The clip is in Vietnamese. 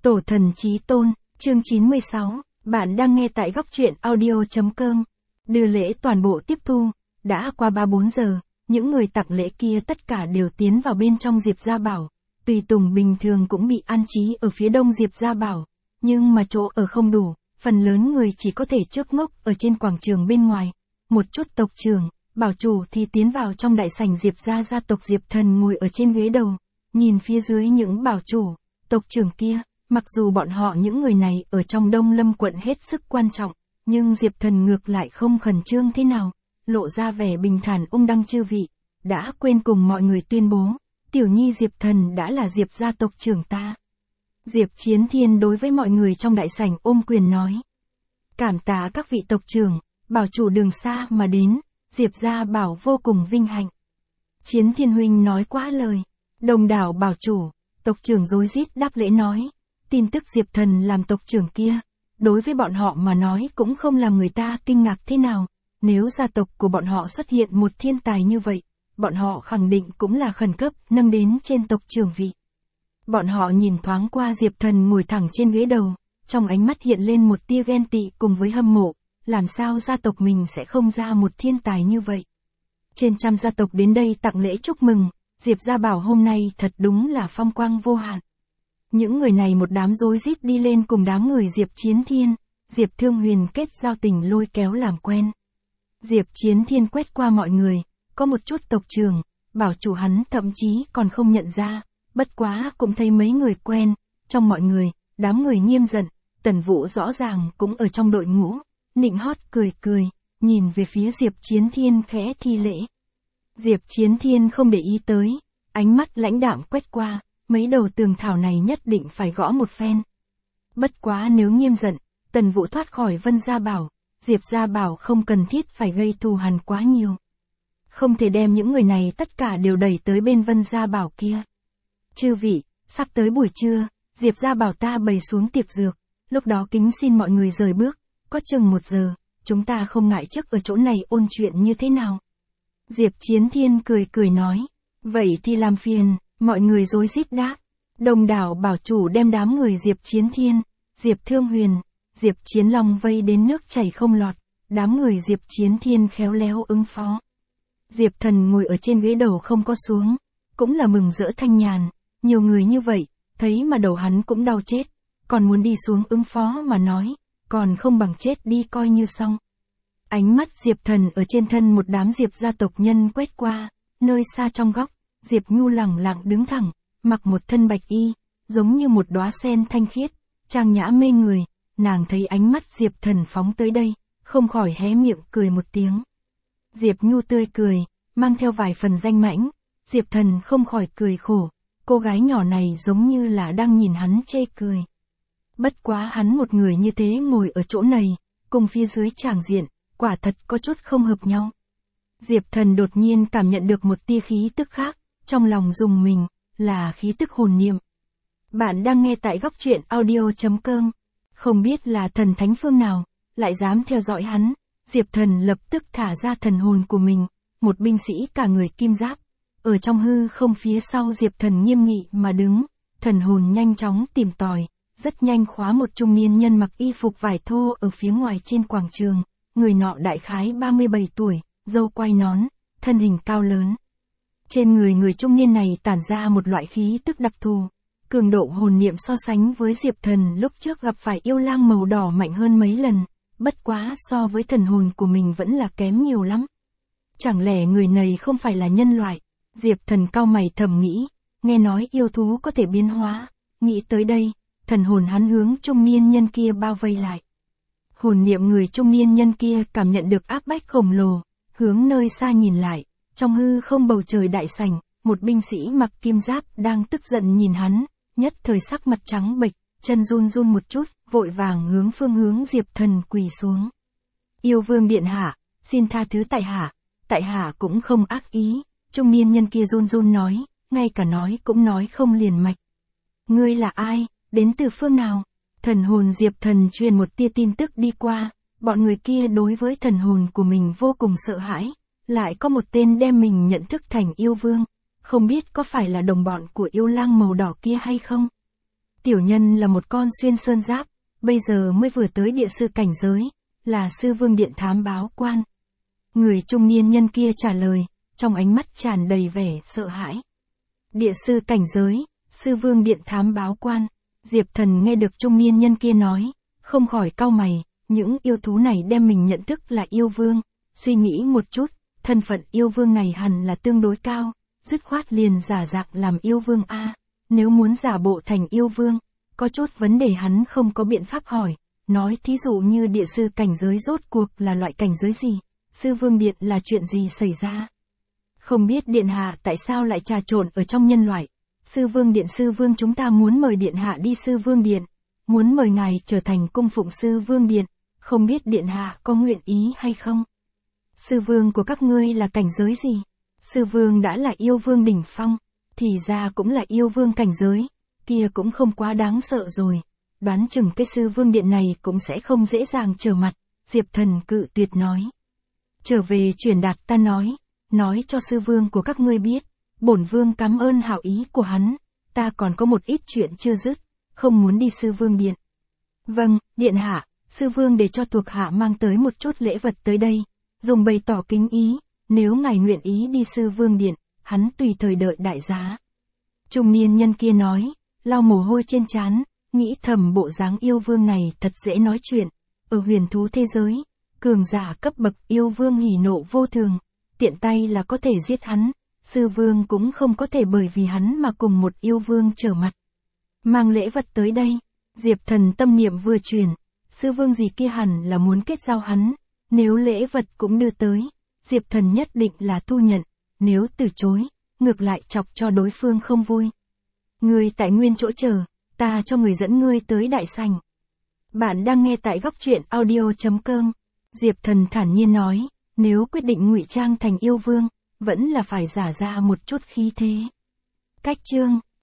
Tổ thần chí tôn, chương 96, bạn đang nghe tại góc truyện audio.com. Đưa lễ toàn bộ tiếp thu, đã qua 3-4 giờ, những người tặng lễ kia tất cả đều tiến vào bên trong Diệp Gia Bảo. Tùy tùng bình thường cũng bị an trí ở phía đông Diệp Gia Bảo, nhưng mà chỗ ở không đủ, phần lớn người chỉ có thể chớp ngốc ở trên quảng trường bên ngoài. Một chút tộc trưởng, bảo chủ thì tiến vào trong đại sảnh Diệp Gia gia tộc Diệp Thần ngồi ở trên ghế đầu, nhìn phía dưới những bảo chủ, tộc trưởng kia. Mặc dù bọn họ những người này ở trong Đông Lâm quận hết sức quan trọng, nhưng Diệp Thần ngược lại không khẩn trương thế nào, lộ ra vẻ bình thản ung đăng chư vị, đã quên cùng mọi người tuyên bố, tiểu nhi Diệp Thần đã là Diệp gia tộc trưởng ta. Diệp Chiến Thiên đối với mọi người trong đại sảnh ôm quyền nói. Cảm tạ các vị tộc trưởng, bảo chủ đường xa mà đến, Diệp gia bảo vô cùng vinh hạnh. Chiến Thiên huynh nói quá lời, đồng đảo bảo chủ, tộc trưởng rối rít đáp lễ nói. Tin tức Diệp Thần làm tộc trưởng kia, đối với bọn họ mà nói cũng không làm người ta kinh ngạc thế nào. Nếu gia tộc của bọn họ xuất hiện một thiên tài như vậy, bọn họ khẳng định cũng là khẩn cấp nâng đến trên tộc trưởng vị. Bọn họ nhìn thoáng qua Diệp Thần ngồi thẳng trên ghế đầu, trong ánh mắt hiện lên một tia ghen tị cùng với hâm mộ, làm sao gia tộc mình sẽ không ra một thiên tài như vậy. Trên trăm gia tộc đến đây tặng lễ chúc mừng, Diệp Gia Bảo hôm nay thật đúng là phong quang vô hạn. Những người này một đám rối rít đi lên cùng đám người Diệp Chiến Thiên, Diệp Thương Huyền kết giao tình lôi kéo làm quen. Diệp Chiến Thiên quét qua mọi người, có một chút tộc trưởng, bảo chủ hắn thậm chí còn không nhận ra, bất quá cũng thấy mấy người quen, trong mọi người, đám người Nghiêm Giận, Tần Vũ rõ ràng cũng ở trong đội ngũ, nịnh hót cười cười, nhìn về phía Diệp Chiến Thiên khẽ thi lễ. Diệp Chiến Thiên không để ý tới, ánh mắt lãnh đạm quét qua. Mấy đầu tường thảo này nhất định phải gõ một phen. Bất quá nếu Nghiêm Giận, Tần Vũ thoát khỏi Vân Gia Bảo, Diệp Gia Bảo không cần thiết phải gây thù hằn quá nhiều. Không thể đem những người này tất cả đều đẩy tới bên Vân Gia Bảo kia. Chư vị, sắp tới buổi trưa, Diệp Gia Bảo ta bày xuống tiệc dược, lúc đó kính xin mọi người rời bước, có chừng 1 giờ, chúng ta không ngại trước ở chỗ này ôn chuyện như thế nào. Diệp Chiến Thiên cười cười nói, vậy thì làm phiền. Mọi người rối rít đáp. Đồng đảo bảo chủ đem đám người Diệp Chiến Thiên, Diệp Thương Huyền, Diệp Chiến Long vây đến nước chảy không lọt. Đám người Diệp Chiến Thiên khéo léo ứng phó. Diệp Thần ngồi ở trên ghế đầu không có xuống, cũng là mừng rỡ thanh nhàn. Nhiều người như vậy, thấy mà đầu hắn cũng đau chết. Còn muốn đi xuống ứng phó mà nói, còn không bằng chết đi coi như xong. Ánh mắt Diệp Thần ở trên thân một đám Diệp gia tộc nhân quét qua, nơi xa trong góc. Diệp Nhu lẳng lặng đứng thẳng, mặc một thân bạch y, giống như một đóa sen thanh khiết, trang nhã mê người, nàng thấy ánh mắt Diệp Thần phóng tới đây, không khỏi hé miệng cười một tiếng. Diệp Nhu tươi cười, mang theo vài phần danh mãnh, Diệp Thần không khỏi cười khổ, cô gái nhỏ này giống như là đang nhìn hắn chê cười. Bất quá hắn một người như thế ngồi ở chỗ này, cùng phía dưới tràng diện, quả thật có chút không hợp nhau. Diệp Thần đột nhiên cảm nhận được một tia khí tức khác. Trong lòng rùng mình, là khí tức hồn niệm. Bạn đang nghe tại góc truyện audio.com. Không biết là thần thánh phương nào, lại dám theo dõi hắn. Diệp Thần lập tức thả ra thần hồn của mình, một binh sĩ cả người kim giáp. Ở trong hư không phía sau Diệp Thần nghiêm nghị mà đứng, thần hồn nhanh chóng tìm tòi, rất nhanh khóa một trung niên nhân mặc y phục vải thô ở phía ngoài trên quảng trường. Người nọ đại khái 37 tuổi, râu quai nón, thân hình cao lớn. Trên người trung niên này tản ra một loại khí tức đặc thù, cường độ hồn niệm so sánh với Diệp Thần lúc trước gặp phải yêu lang màu đỏ mạnh hơn mấy lần, bất quá so với thần hồn của mình vẫn là kém nhiều lắm. Chẳng lẽ người này không phải là nhân loại? Diệp Thần cau mày thầm nghĩ, nghe nói yêu thú có thể biến hóa, nghĩ tới đây, thần hồn hắn hướng trung niên nhân kia bao vây lại. Hồn niệm người trung niên nhân kia cảm nhận được áp bách khổng lồ, hướng nơi xa nhìn lại. Trong hư không bầu trời đại sảnh, một binh sĩ mặc kim giáp đang tức giận nhìn hắn, nhất thời sắc mặt trắng bệch, chân run run một chút, vội vàng hướng Diệp Thần quỳ xuống. Yêu vương điện hạ, xin tha thứ tại hạ cũng không ác ý, trung niên nhân kia run run nói, ngay cả nói cũng nói không liền mạch. Ngươi là ai, đến từ phương nào? Thần hồn Diệp Thần truyền một tia tin tức đi qua, bọn người kia đối với thần hồn của mình vô cùng sợ hãi. Lại có một tên đem mình nhận thức thành yêu vương, không biết có phải là đồng bọn của yêu lang màu đỏ kia hay không? Tiểu nhân là một con xuyên sơn giáp, bây giờ mới vừa tới địa sư cảnh giới, là sư vương điện thám báo quan. Người trung niên nhân kia trả lời, trong ánh mắt tràn đầy vẻ sợ hãi. Địa sư cảnh giới, sư vương điện thám báo quan. Diệp Thần nghe được trung niên nhân kia nói, không khỏi cau mày, những yêu thú này đem mình nhận thức là yêu vương, suy nghĩ một chút, thân phận yêu vương này hẳn là tương đối cao, dứt khoát liền giả dạng làm yêu vương a. Nếu muốn giả bộ thành yêu vương, có chút vấn đề hắn không có biện pháp hỏi, nói thí dụ như địa sư cảnh giới rốt cuộc là loại cảnh giới gì, sư vương điện là chuyện gì xảy ra. Không biết điện hạ tại sao lại trà trộn ở trong nhân loại. Sư vương chúng ta muốn mời điện hạ đi sư vương điện, muốn mời ngài trở thành cung phụng sư vương điện, không biết điện hạ có nguyện ý hay không. Sư vương của các ngươi là cảnh giới gì? Sư vương đã là yêu vương đỉnh phong, thì ra cũng là yêu vương cảnh giới, kia cũng không quá đáng sợ rồi, đoán chừng cái sư vương điện này cũng sẽ không dễ dàng trở mặt, Diệp Thần cự tuyệt nói. Trở về truyền đạt ta nói cho sư vương của các ngươi biết, bổn vương cảm ơn hảo ý của hắn, ta còn có một ít chuyện chưa dứt, không muốn đi sư vương điện. Vâng, điện hạ, sư vương để cho thuộc hạ mang tới một chút lễ vật tới đây, dùng bày tỏ kính ý, nếu ngài nguyện ý đi sư vương điện, hắn tùy thời đợi đại giá. Trung niên nhân kia nói, lau mồ hôi trên trán, nghĩ thầm bộ dáng yêu vương này thật dễ nói chuyện, ở huyền thú thế giới, cường giả cấp bậc yêu vương hỉ nộ vô thường, tiện tay là có thể giết hắn, sư vương cũng không có thể bởi vì hắn mà cùng một yêu vương trở mặt. Mang lễ vật tới đây, Diệp Thần tâm niệm vừa chuyển, sư vương gì kia hẳn là muốn kết giao hắn, nếu lễ vật cũng đưa tới, Diệp Thần nhất định là thu nhận, nếu từ chối, ngược lại chọc cho đối phương không vui. Ngươi tại nguyên chỗ chờ, ta cho người dẫn ngươi tới đại sảnh. Bạn đang nghe tại góc truyện audio.com. Diệp Thần thản nhiên nói, nếu quyết định ngụy trang thành yêu vương, vẫn là phải giả ra một chút khí thế. Cách chương